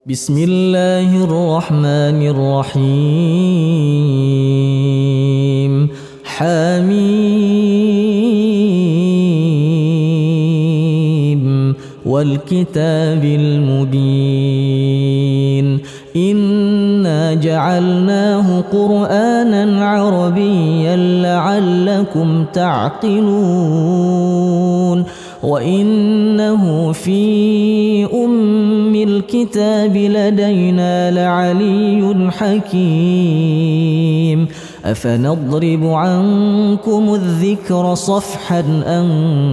بسم الله الرحمن الرحيم حميم والكتاب المبين إنا جعلناه قرآنا عربيا لعلكم تعقلون وإنه في أم الكتاب لدينا لعلي حكيم أفنضرب عنكم الذكر صفحا أن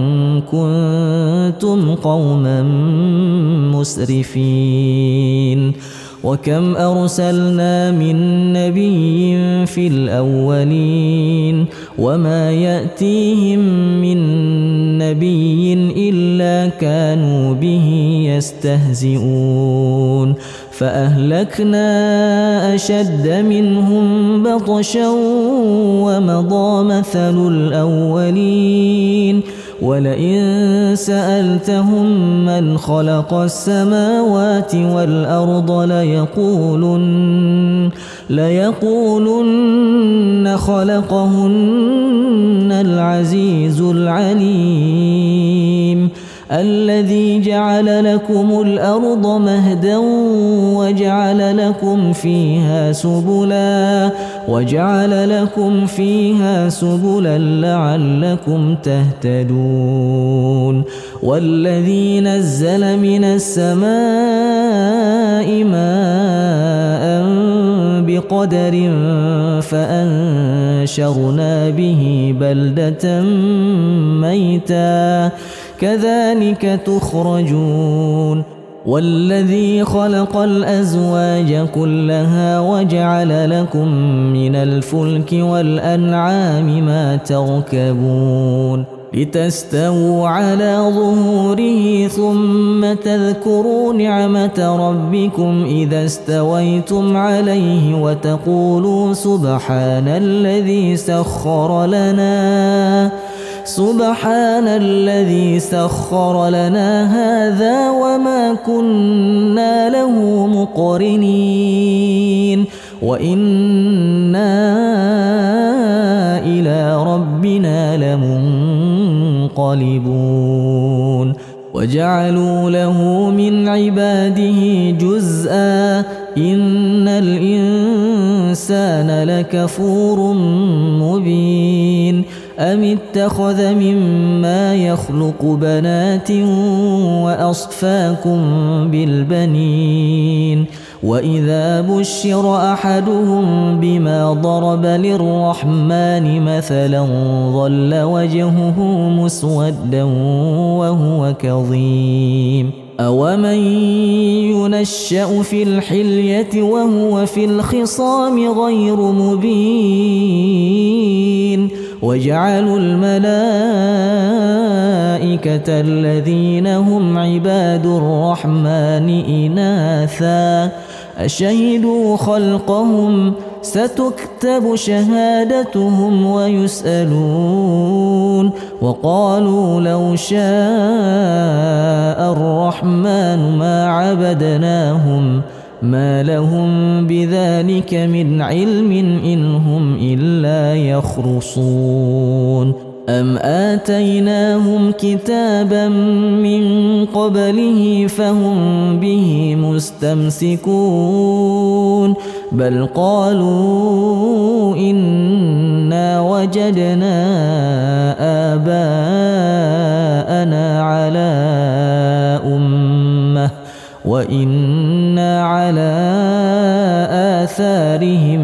كنتم قوما مسرفين وكم أرسلنا من نبي في الأولين وما يأتيهم من نبي إلا كانوا به يستهزئون فأهلكنا أشد منهم بطشا ومضى مثل الأولين ولئن سألتهم من خلق السماوات والأرض ليقولن خلقهن العزيز العليم الذي جعل لكم الأرض مهدا وجعل لكم فيها سبلا لعلكم تهتدون والذي نزل من السماء ماء بقدر فأنشرنا به بلدة ميتا كذلك تخرجون والذي خلق الأزواج كلها وجعل لكم من الفلك والأنعام ما تركبون لتستووا على ظهوره ثم تذكروا نعمة ربكم إذا استويتم عليه وتقولوا سبحان الذي سخر لنا هذا وما كنا له مقرنين وإنا إلى ربنا لمنقلبون وجعلوا له من عباده جزءا إن الإنسان لكفور مبين أم اتخذ مما يخلق بنات وأصفاكم بالبنين وإذا بشر أحدهم بما ضرب للرحمن مثلا ظل وجهه مسودا وهو كظيم أومن ينشأ في الحلية وهو في الخصام غير مبين وجعلوا الملائكة الذين هم عباد الرحمن إناثا أشهدوا خلقهم ستكتب شهادتهم ويسألون وقالوا لو شاء الرحمن ما عبدناهم ما لهم بذلك من علم إن هم إلا يخرصون أم آتيناهم كتابا من قبله فهم به مستمسكون بل قالوا إنا وجدنا آباءنا على أمة وإنا على آثارهم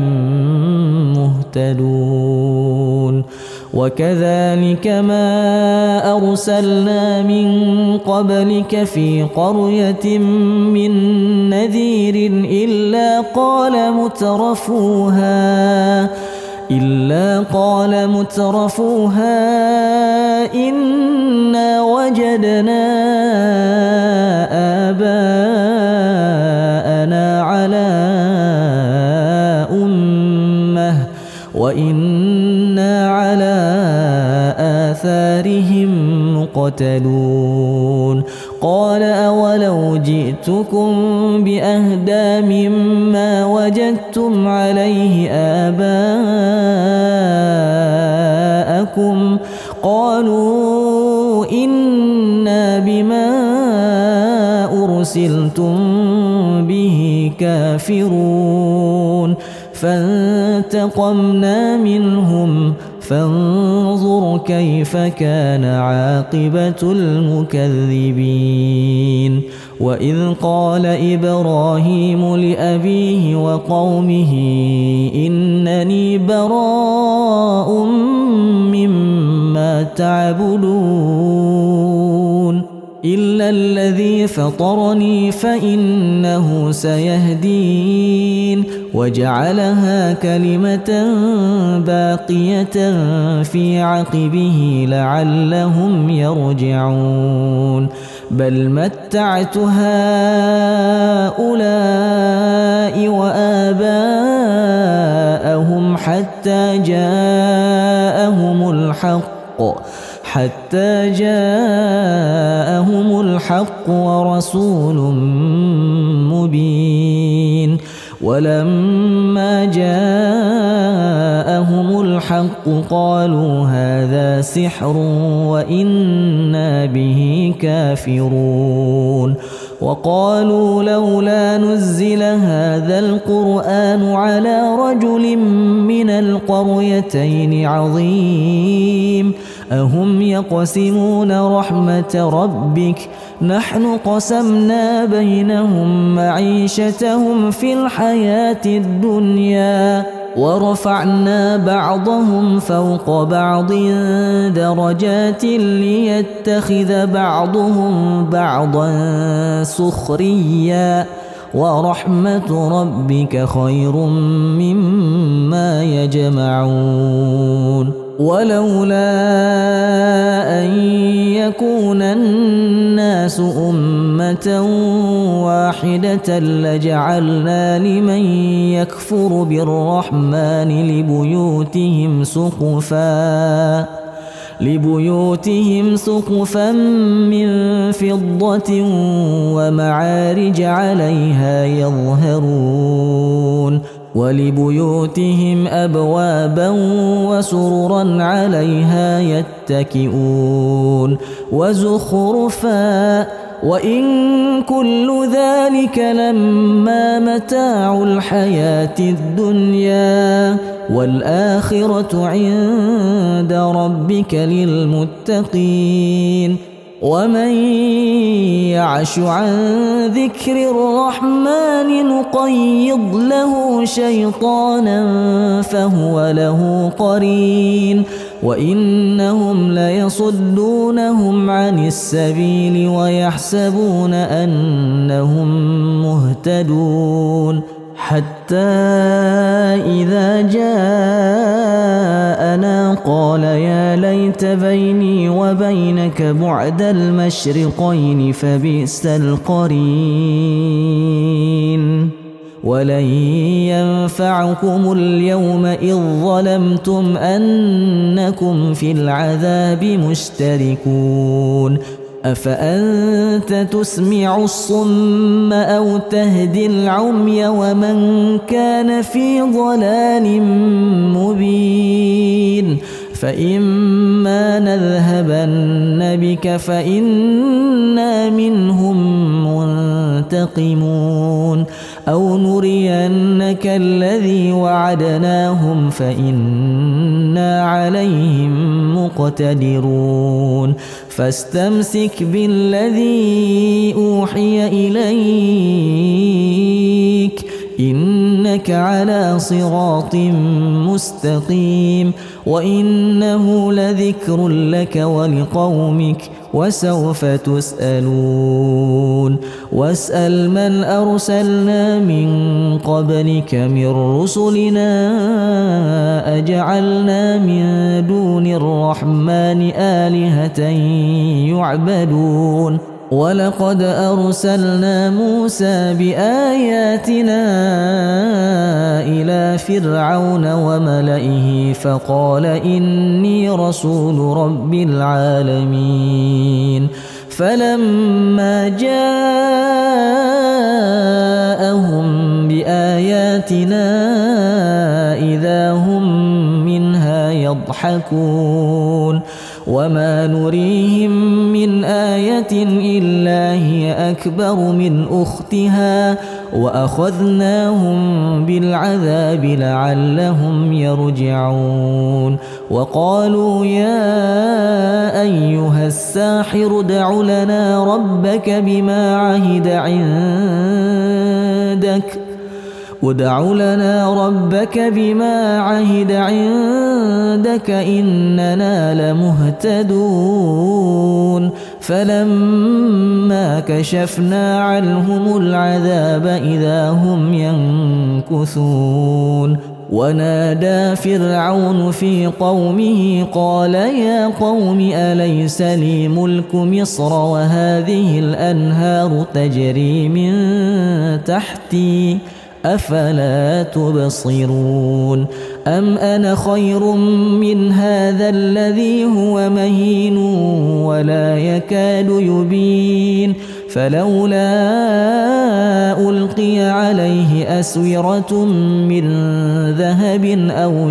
مهتدون وكذلك ما أرسلنا من قبلك في قرية من نذير إلا قال مترفوها إنا وجدنا آباءنا على أمة وإنا على آثارهم مقتدون قال أولو جئتكم بأهدى مما وجدتم عليه آباءكم قالوا إنا بما أرسلتم به كافرون فانتقمنا منهم فانظر كيف كان عاقبة المكذبين وإذ قال إبراهيم لأبيه وقومه إنني براء مما تعبدون إلا الذي فطرني فإنه سيهدين وجعلها كلمة باقية في عقبه لعلهم يرجعون بل متعت هؤلاء وآباءهم حتى جاءهم الحق ورسول مبين ولما جاءهم الحق قالوا هذا سحر وإنا به كافرون وقالوا لولا نزل هذا القرآن على رجل من القريتين عظيم أهم يقسمون رحمة ربك نحن قسمنا بينهم معيشتهم في الحياة الدنيا ورفعنا بعضهم فوق بعض درجات ليتخذ بعضهم بعضا سخريا ورحمة ربك خير مما يجمعون ولولا أن يكون الناس أمة واحدة لجعلنا لمن يكفر بالرحمن لبيوتهم سقفا من فضة ومعارج عليها يظهرون ولبيوتهم أبوابا وسررا عليها يتكئون وزخرفا وإن كل ذلك لما متاع الحياة الدنيا والآخرة عند ربك للمتقين ومن يعش عن ذكر الرحمن نقيض له شيطانا فهو له قرين وإنهم ليصدونهم عن السبيل ويحسبون أنهم مهتدون حتى إذا جاءنا قال يا ليت بيني وبينك بعد المشرقين فبئس القرين ولن ينفعكم اليوم إذ ظلمتم أنكم في العذاب مشتركون أفأنت تسمع الصم أو تهدي العمي ومن كان في ضلال مبين فإما نذهبن بك فإنا منهم منتقمون أو نرينك الذي وعدناهم فإنا عليهم مقتدرون فاستمسك بالذي أوحي إليك إنك على صراط مستقيم وإنه لذكر لك ولقومك وسوف تسألون واسأل من أرسلنا من قبلك من رسلنا أجعلنا من دون الرحمن آلهة يعبدون ولقد أرسلنا موسى بآياتنا إلى فرعون وملئه فقال إني رسول رب العالمين فلما جاءهم بآياتنا إذا هم منها يضحكون وما نريهم من آية إلا هي أكبر من أختها وأخذناهم بالعذاب لعلهم يرجعون وقالوا يا أيها الساحر ادع لنا ربك بما عهد عندك إننا لمهتدون فلما كشفنا عنهم العذاب إذا هم ينكثون ونادى فرعون في قومه قال يا قوم أليس لي ملك مصر وهذه الأنهار تجري من تحتي أفلا تبصرون أم أنا خير من هذا الذي هو مهين ولا يكاد يبين فلولا ألقي عليه أسورة من ذهب أو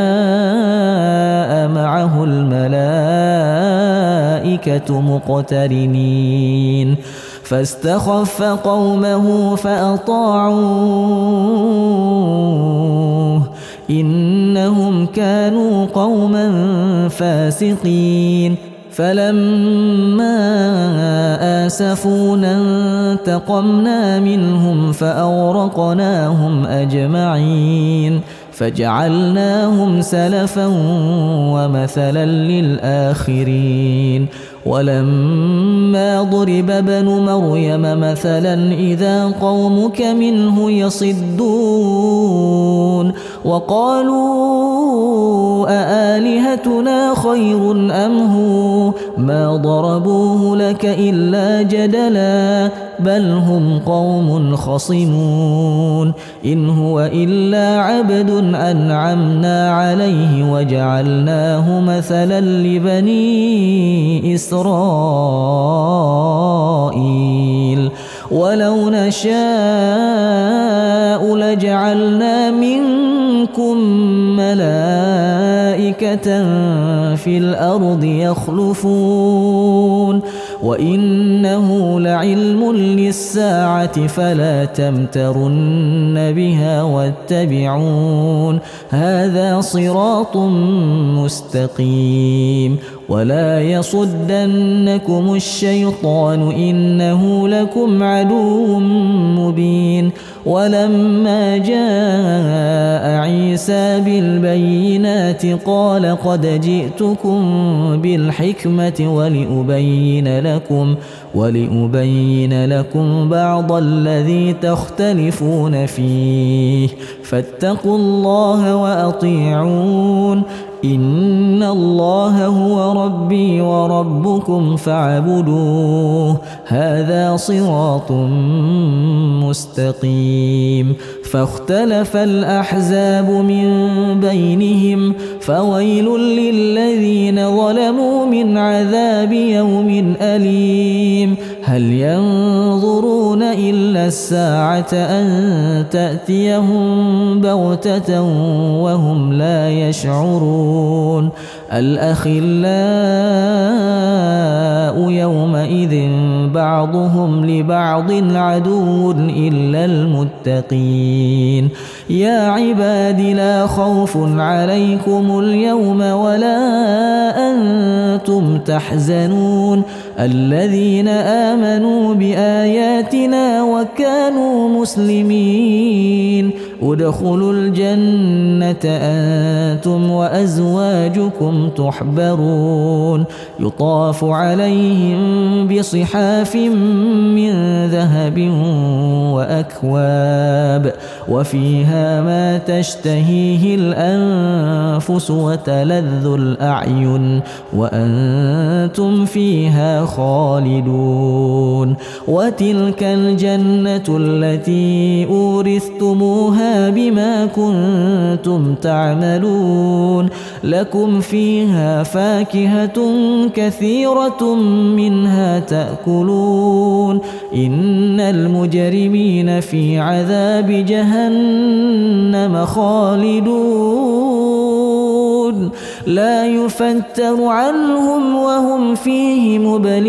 جاء معه الملائكة مقترنين فاستخف قومه فأطاعوه إنهم كانوا قوما فاسقين فلما آسفونا انتقمنا منهم فأغرقناهم أجمعين فجعلناهم سلفا ومثلا للآخرين ولما ضرب ابن مريم مثلا إذا قومك منه يصدون وقالوا أآلهتنا خير أم هو ما ضربوه لك إلا جدلا بل هم قوم خصمون إن هو إلا عبد أنعمنا عليه وجعلناه مثلا لبني إسرائيل ولو نشاء لجعلنا منكم ملائكة في الأرض يخلفون وإنه لعلم للساعة فلا تمترن بها واتبعون هذا صراط مستقيم ولا يصدنكم الشيطان إنه لكم عدو مبين ولما جاء عيسى بالبينات قال قد جئتكم بالحكمة ولأبين لكم بعض الذي تختلفون فيه فاتقوا الله وأطيعون إن الله هو ربي وربكم فاعبدوه هذا صراط مستقيم فاختلف الأحزاب من بينهم فويل للذين ظلموا من عذاب يوم أليم هل ينظرون إلا الساعة أن تأتيهم بغتة وهم لا يشعرون الأخلاء يومئذ بعضهم لبعض عدو إلا المتقين يا عباد لا خوف عليكم اليوم ولا أنتم تحزنون الذين آمنوا بآياتنا وكانوا مسلمين ادخلوا الجنة أنتم وأزواجكم تحبرون يطاف عليهم بصحاف من ذهب وأكواب وفيها ما تشتهيه الأنفس وتلذ الأعين وأنتم فيها خالدون وتلك الجنة التي أورثتموها فيها بما كنتم تعملون لكم فيها فاكهة كثيرة منها تأكلون إن المجرمين في عذاب جهنم خالدون لا يفتر عنهم وهم فيه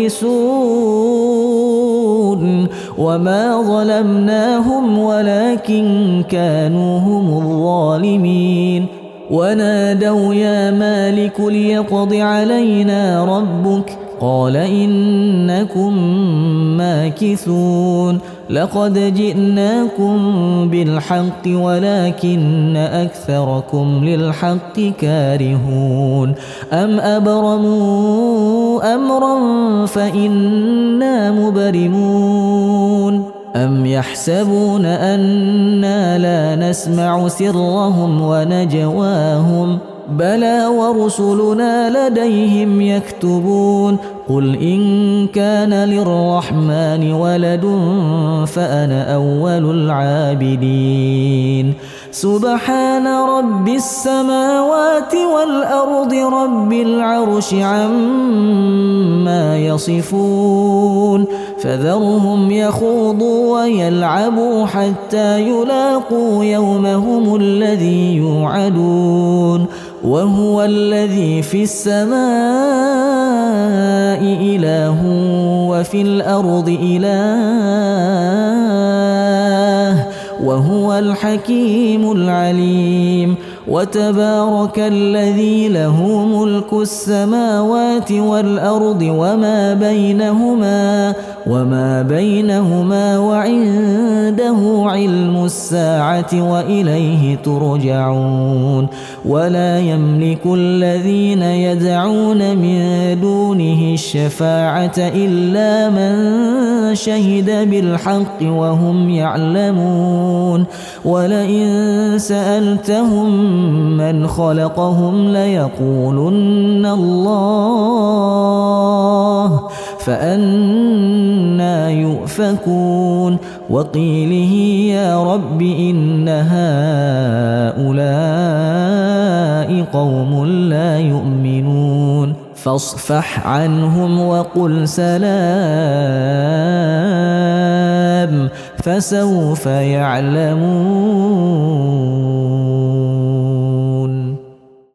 مبلسون وما ظلمناهم ولكن كانوا هم الظالمين ونادوا يا مالك ليقض علينا ربك قال إنكم ماكثون لقد جئناكم بالحق ولكن أكثركم للحق كارهون أم أبرموا أمرا فإنا مبرمون أم يحسبون أنا لا نسمع سرهم ونجواهم بلى ورسلنا لديهم يكتبون قل إن كان للرحمن ولد فأنا أول العابدين سبحان رب السماوات والأرض رب العرش عما يصفون فذرهم يخوضوا ويلعبوا حتى يلاقوا يومهم الذي يوعدون وهو الذي في السماء إله وفي الأرض إله وهو الحكيم العليم وتبارك الذي له ملك السماوات والأرض وما بينهما وعنده علم الساعة وإليه ترجعون ولا يملك الذين يدعون من دونه الشفاعة إلا من شهد بالحق وهم يعلمون ولئن سألتهم من خلقهم ليقولن الله فأنى يؤفكون وقيله يا رب إن هؤلاء قوم لا يؤمنون فاصفح عنهم وقل سلام فسوف يعلمون.